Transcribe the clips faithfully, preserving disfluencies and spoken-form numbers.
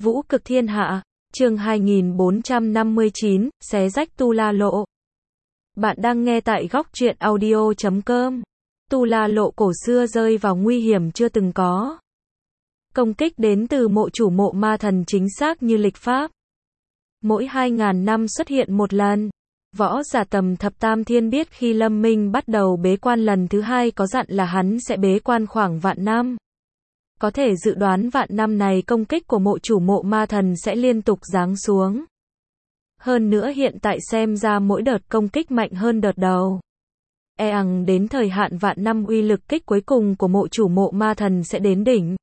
Vũ cực thiên hạ, chương hai nghìn bốn trăm năm mươi chín, xé rách Tu La Lộ. Bạn đang nghe tại góc truyện audio chấm com. Tu La Lộ cổ xưa rơi vào nguy hiểm chưa từng có. Công kích đến từ mộ chủ mộ ma thần chính xác như lịch pháp. Mỗi hai ngàn năm xuất hiện một lần. Võ giả tầm thập tam thiên biết khi Lâm Minh bắt đầu bế quan lần thứ hai có dặn là hắn sẽ bế quan khoảng vạn năm. Có thể dự đoán vạn năm này công kích của mộ chủ mộ ma thần sẽ liên tục giáng xuống. Hơn nữa hiện tại xem ra mỗi đợt công kích mạnh hơn đợt đầu. E ằng đến thời hạn vạn năm uy lực kích cuối cùng của mộ chủ mộ ma thần sẽ đến đỉnh.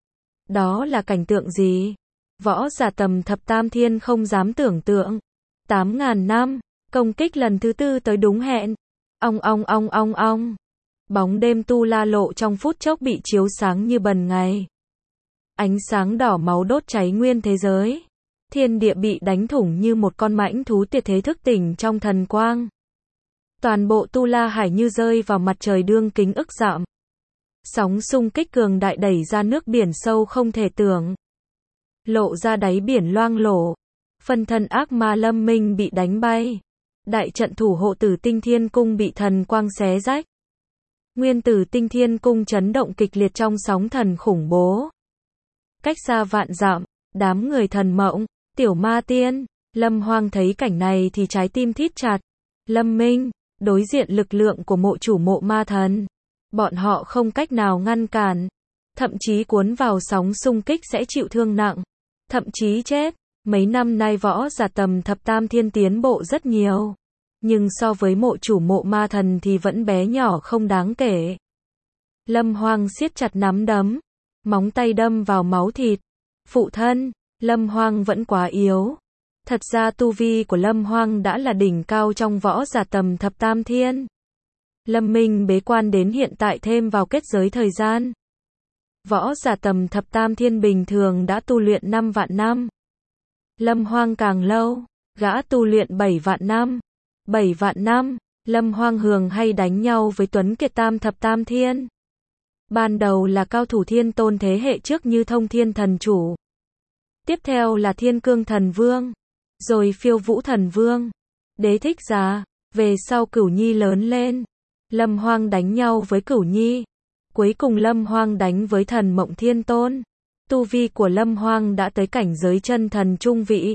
Đó là cảnh tượng gì? Võ giả tầm thập tam thiên không dám tưởng tượng. Tám ngàn năm, công kích lần thứ tư tới đúng hẹn. Ong ong ong ong ong. Bóng đêm Tu La Lộ trong phút chốc bị chiếu sáng như bần ngày. Ánh sáng đỏ máu đốt cháy nguyên thế giới. Thiên địa bị đánh thủng như một con mãnh thú tuyệt thế thức tỉnh trong thần quang. Toàn bộ Tu La Hải như rơi vào mặt trời đương kính ức dặm. Sóng xung kích cường đại đẩy ra nước biển sâu không thể tưởng. Lộ ra đáy biển loang lổ. Phân thân ác ma Lâm Minh bị đánh bay. Đại trận thủ hộ Tử Tinh Thiên Cung bị thần quang xé rách. Nguyên Tử Tinh Thiên Cung chấn động kịch liệt trong sóng thần khủng bố. Cách xa vạn dặm, đám người thần mộng, tiểu ma tiên, Lâm Hoang thấy cảnh này thì trái tim thít chặt. Lâm Minh, đối diện lực lượng của mộ chủ mộ ma thần. Bọn họ không cách nào ngăn cản. Thậm chí cuốn vào sóng xung kích sẽ chịu thương nặng. Thậm chí chết. Mấy năm nay võ giả tầm thập tam thiên tiến bộ rất nhiều. Nhưng so với mộ chủ mộ ma thần thì vẫn bé nhỏ không đáng kể. Lâm Hoang siết chặt nắm đấm. Móng tay đâm vào máu thịt. Phụ thân, Lâm Hoang vẫn quá yếu. Thật ra tu vi của Lâm Hoang đã là đỉnh cao trong võ giả tầm thập tam thiên. Lâm Minh bế quan đến hiện tại thêm vào kết giới thời gian. Võ giả tầm thập tam thiên bình thường đã tu luyện năm vạn năm. Lâm Hoang càng lâu, gã tu luyện bảy vạn năm. Bảy vạn năm, Lâm Hoang thường hay đánh nhau với Tuấn Kiệt tam thập tam thiên. Ban đầu là cao thủ thiên tôn thế hệ trước như Thông Thiên Thần Chủ. Tiếp theo là Thiên Cương Thần Vương. Rồi Phiêu Vũ Thần Vương. Đế Thích Giả. Về sau Cửu Nhi lớn lên. Lâm Hoang đánh nhau với Cửu Nhi. Cuối cùng Lâm Hoang đánh với Thần Mộng Thiên Tôn. Tu vi của Lâm Hoang đã tới cảnh giới chân thần trung vị.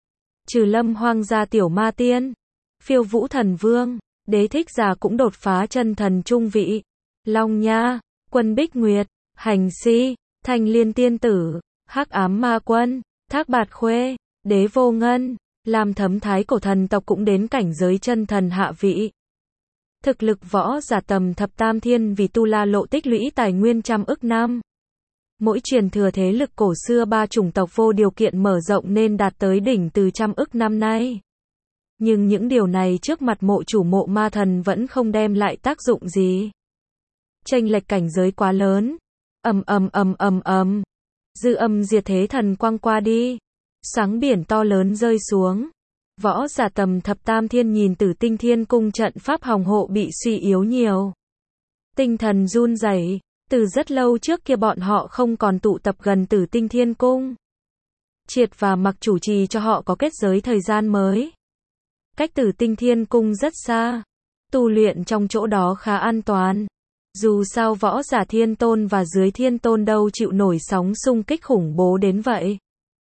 Trừ Lâm Hoang ra tiểu ma tiên, Phiêu Vũ Thần Vương, Đế Thích Giả cũng đột phá chân thần trung vị. Long Nha, Quân Bích Nguyệt, Hành Si, Thanh Liên Tiên Tử, Hắc Ám Ma Quân, Thác Bạt Khuê, Đế Vô Ngân, Lam Thấm Thái cổ thần tộc cũng đến cảnh giới chân thần hạ vị. Thực lực võ giả tầm thập tam thiên vì Tu La Lộ tích lũy tài nguyên trăm ức năm. Mỗi truyền thừa thế lực cổ xưa ba chủng tộc vô điều kiện mở rộng nên đạt tới đỉnh từ trăm ức năm nay. Nhưng những điều này trước mặt mộ chủ mộ ma thần vẫn không đem lại tác dụng gì. Chênh lệch cảnh giới quá lớn. Ầm ầm ầm ầm ầm. Dư âm diệt thế thần quang qua đi. Sáng biển to lớn rơi xuống. Võ giả tầm thập tam thiên nhìn Tử Tinh Thiên Cung trận pháp hòng hộ bị suy yếu nhiều. Tinh thần run rẩy. Từ rất lâu trước kia bọn họ không còn tụ tập gần Tử Tinh Thiên Cung. Triệt và Mặc chủ trì cho họ có kết giới thời gian mới. Cách Tử Tinh Thiên Cung rất xa. Tu luyện trong chỗ đó khá an toàn. Dù sao võ giả thiên tôn và dưới thiên tôn đâu chịu nổi sóng xung kích khủng bố đến vậy.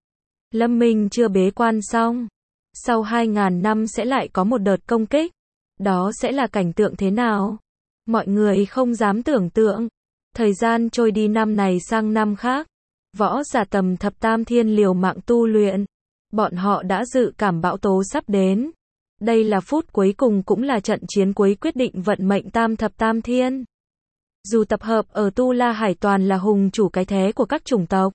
Lâm Minh chưa bế quan xong. Sau hai ngàn năm sẽ lại có một đợt công kích. Đó sẽ là cảnh tượng thế nào? Mọi người không dám tưởng tượng. Thời gian trôi đi năm này sang năm khác. Võ giả tầm thập tam thiên liều mạng tu luyện. Bọn họ đã dự cảm bão tố sắp đến. Đây là phút cuối cùng cũng là trận chiến cuối quyết định vận mệnh tam thập tam thiên. Dù tập hợp ở Tu La Hải toàn là hùng chủ cái thế của các chủng tộc.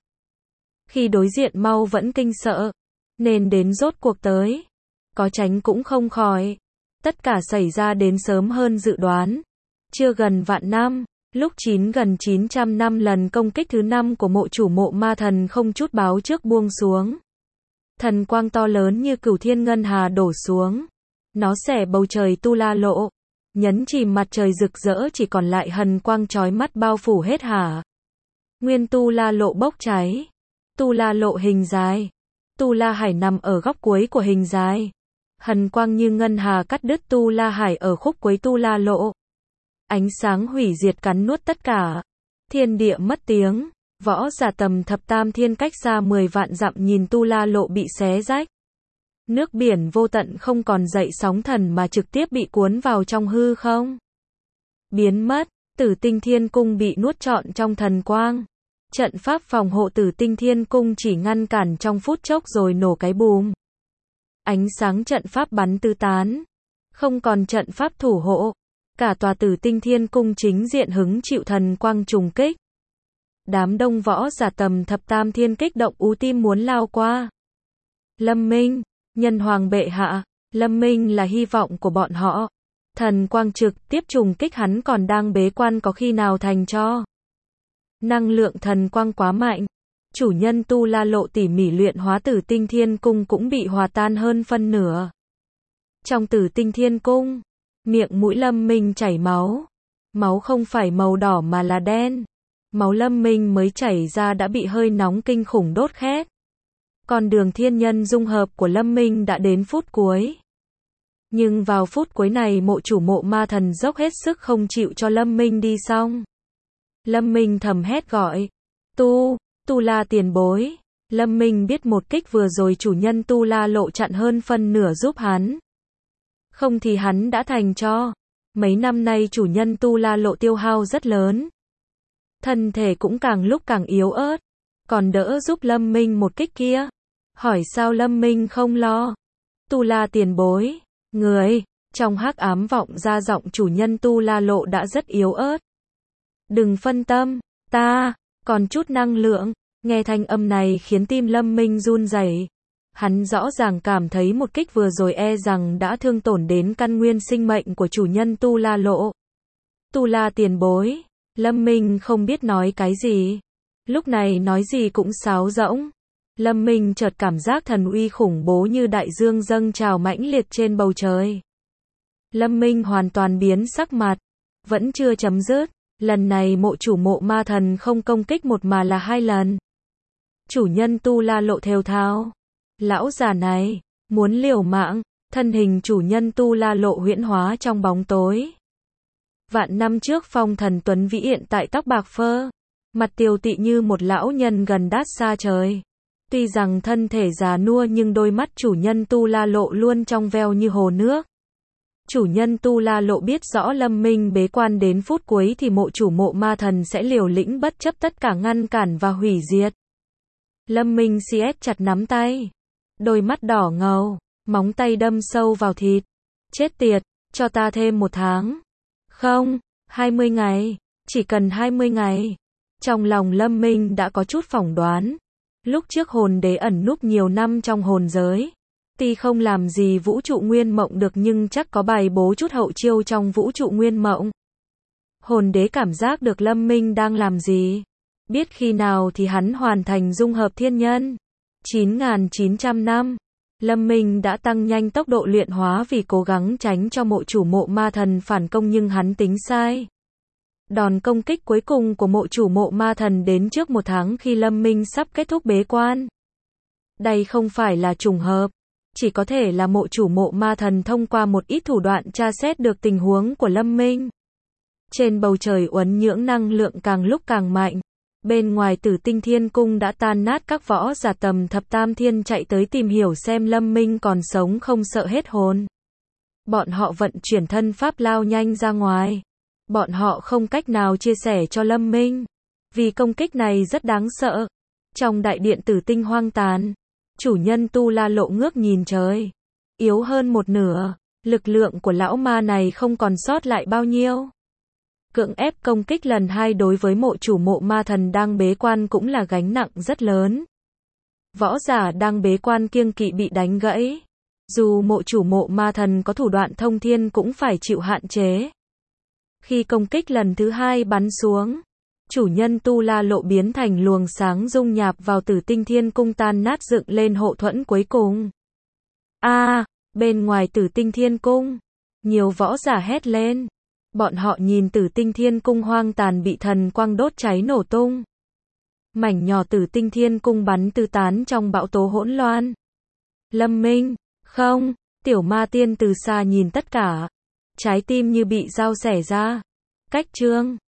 Khi đối diện mau vẫn kinh sợ. Nên đến rốt cuộc tới. Có tránh cũng không khỏi. Tất cả xảy ra đến sớm hơn dự đoán. Chưa gần vạn năm. Lúc chín gần chín trăm năm lần công kích thứ năm của mộ chủ mộ ma thần không chút báo trước buông xuống. Thần quang to lớn như cửu thiên ngân hà đổ xuống. Nó xẻ bầu trời Tu La Lộ. Nhấn chìm mặt trời rực rỡ chỉ còn lại hần quang chói mắt bao phủ hết hả. Nguyên Tu La Lộ bốc cháy. Tu La Lộ hình dài. Tu La Hải nằm ở góc cuối của hình dài. Hần quang như ngân hà cắt đứt Tu La Hải ở khúc cuối Tu La Lộ. Ánh sáng hủy diệt cắn nuốt tất cả. Thiên địa mất tiếng. Võ giả tầm thập tam thiên cách xa mười vạn dặm nhìn Tu La Lộ bị xé rách. Nước biển vô tận không còn dậy sóng thần mà trực tiếp bị cuốn vào trong hư không. Biến mất. Tử Tinh Thiên Cung bị nuốt trọn trong thần quang. Trận pháp phòng hộ Tử Tinh Thiên Cung chỉ ngăn cản trong phút chốc rồi nổ cái bùm. Ánh sáng trận pháp bắn tứ tán. Không còn trận pháp thủ hộ. Cả tòa Tử Tinh Thiên Cung chính diện hứng chịu thần quang trùng kích. Đám đông võ giả tầm thập tam thiên kích động ú tim muốn lao qua. Lâm Minh, nhân hoàng bệ hạ, Lâm Minh là hy vọng của bọn họ. Thần quang trực tiếp trùng kích hắn còn đang bế quan có khi nào thành cho. Năng lượng thần quang quá mạnh. Chủ nhân Tu La Lộ tỉ mỉ luyện hóa Tử Tinh Thiên Cung cũng bị hòa tan hơn phân nửa. Trong Tử Tinh Thiên Cung, miệng mũi Lâm Minh chảy máu. Máu không phải màu đỏ mà là đen. Máu Lâm Minh mới chảy ra đã bị hơi nóng kinh khủng đốt khét. Con đường thiên nhân dung hợp của Lâm Minh đã đến phút cuối. Nhưng vào phút cuối này mộ chủ Mộ Ma Thần dốc hết sức không chịu cho Lâm Minh đi xong. Lâm Minh thầm hét gọi. Tu, Tu La tiền bối. Lâm Minh biết một kích vừa rồi chủ nhân Tu La Lộ chặn hơn phân nửa giúp hắn. Không thì hắn đã thành cho. Mấy năm nay chủ nhân Tu La Lộ tiêu hao rất lớn. Thân thể cũng càng lúc càng yếu ớt. Còn đỡ giúp Lâm Minh một kích kia. Hỏi sao Lâm Minh không lo. Tu La tiền bối. Người. Trong hắc ám vọng ra giọng chủ nhân Tu La Lộ đã rất yếu ớt. Đừng phân tâm. Ta. Còn chút năng lượng. Nghe thanh âm này khiến tim Lâm Minh run rẩy. Hắn rõ ràng cảm thấy một kích vừa rồi e rằng đã thương tổn đến căn nguyên sinh mệnh của chủ nhân Tu La Lộ. Tu La tiền bối. Lâm Minh không biết nói cái gì. Lúc này nói gì cũng sáo rỗng. Lâm Minh chợt cảm giác thần uy khủng bố như đại dương dâng trào mãnh liệt trên bầu trời. Lâm Minh hoàn toàn biến sắc mặt. Vẫn chưa chấm dứt. Lần này mộ chủ Mộ Ma Thần không công kích một mà là hai lần. Chủ nhân Tu La Lộ thều thào. Lão già này, muốn liều mạng. Thân hình chủ nhân Tu La Lộ huyễn hóa trong bóng tối. Vạn năm trước phong thần tuấn vĩ hiện tại tóc bạc phơ. Mặt tiều tị như một lão nhân gần đát xa trời. Tuy rằng thân thể già nua nhưng đôi mắt chủ nhân Tu La Lộ luôn trong veo như hồ nước. Chủ nhân Tu La Lộ biết rõ Lâm Minh bế quan đến phút cuối thì mộ chủ Mộ Ma Thần sẽ liều lĩnh bất chấp tất cả ngăn cản và hủy diệt. Lâm Minh siết chặt nắm tay. Đôi mắt đỏ ngầu, móng tay đâm sâu vào thịt. Chết tiệt, cho ta thêm một tháng. Không, hai mươi ngày. Chỉ cần hai mươi ngày. Trong lòng Lâm Minh đã có chút phỏng đoán. Lúc trước hồn đế ẩn núp nhiều năm trong hồn giới. Tuy không làm gì vũ trụ nguyên mộng được nhưng chắc có bài bố chút hậu chiêu trong vũ trụ nguyên mộng. Hồn đế cảm giác được Lâm Minh đang làm gì. Biết khi nào thì hắn hoàn thành dung hợp thiên nhân. chín nghìn chín trăm năm. Lâm Minh đã tăng nhanh tốc độ luyện hóa vì cố gắng tránh cho mộ chủ Mộ Ma Thần phản công nhưng hắn tính sai. Đòn công kích cuối cùng của mộ chủ Mộ Ma Thần đến trước một tháng khi Lâm Minh sắp kết thúc bế quan. Đây không phải là trùng hợp. Chỉ có thể là mộ chủ Mộ Ma Thần thông qua một ít thủ đoạn tra xét được tình huống của Lâm Minh. Trên bầu trời uốn nhưỡng năng lượng càng lúc càng mạnh. Bên ngoài Tử Tinh Thiên Cung đã tan nát các võ giả tầm thập tam thiên chạy tới tìm hiểu xem Lâm Minh còn sống không sợ hết hồn. Bọn họ vận chuyển thân pháp lao nhanh ra ngoài. Bọn họ không cách nào chia sẻ cho Lâm Minh. Vì công kích này rất đáng sợ. Trong đại điện Tử Tinh hoang tàn. Chủ nhân Tu La Lộ ngước nhìn trời. Yếu hơn một nửa. Lực lượng của lão ma này không còn sót lại bao nhiêu. Cưỡng ép công kích lần hai đối với mộ chủ Mộ Ma Thần đang bế quan cũng là gánh nặng rất lớn. Võ giả đang bế quan kiêng kỵ bị đánh gãy. Dù mộ chủ Mộ Ma Thần có thủ đoạn thông thiên cũng phải chịu hạn chế. Khi công kích lần thứ hai bắn xuống, chủ nhân Tu La Lộ biến thành luồng sáng dung nhạp vào Tử Tinh Thiên Cung tan nát dựng lên hộ thuẫn cuối cùng. A, à, bên ngoài Tử Tinh Thiên Cung, nhiều võ giả hét lên. Bọn họ nhìn Tử Tinh Thiên Cung hoang tàn bị thần quang đốt cháy nổ tung. Mảnh nhỏ tử tinh thiên cung bắn tứ tán trong bão tố hỗn loạn. Lâm Minh, không, tiểu ma tiên từ xa nhìn tất cả. Trái tim như bị dao xẻ ra. Cách chương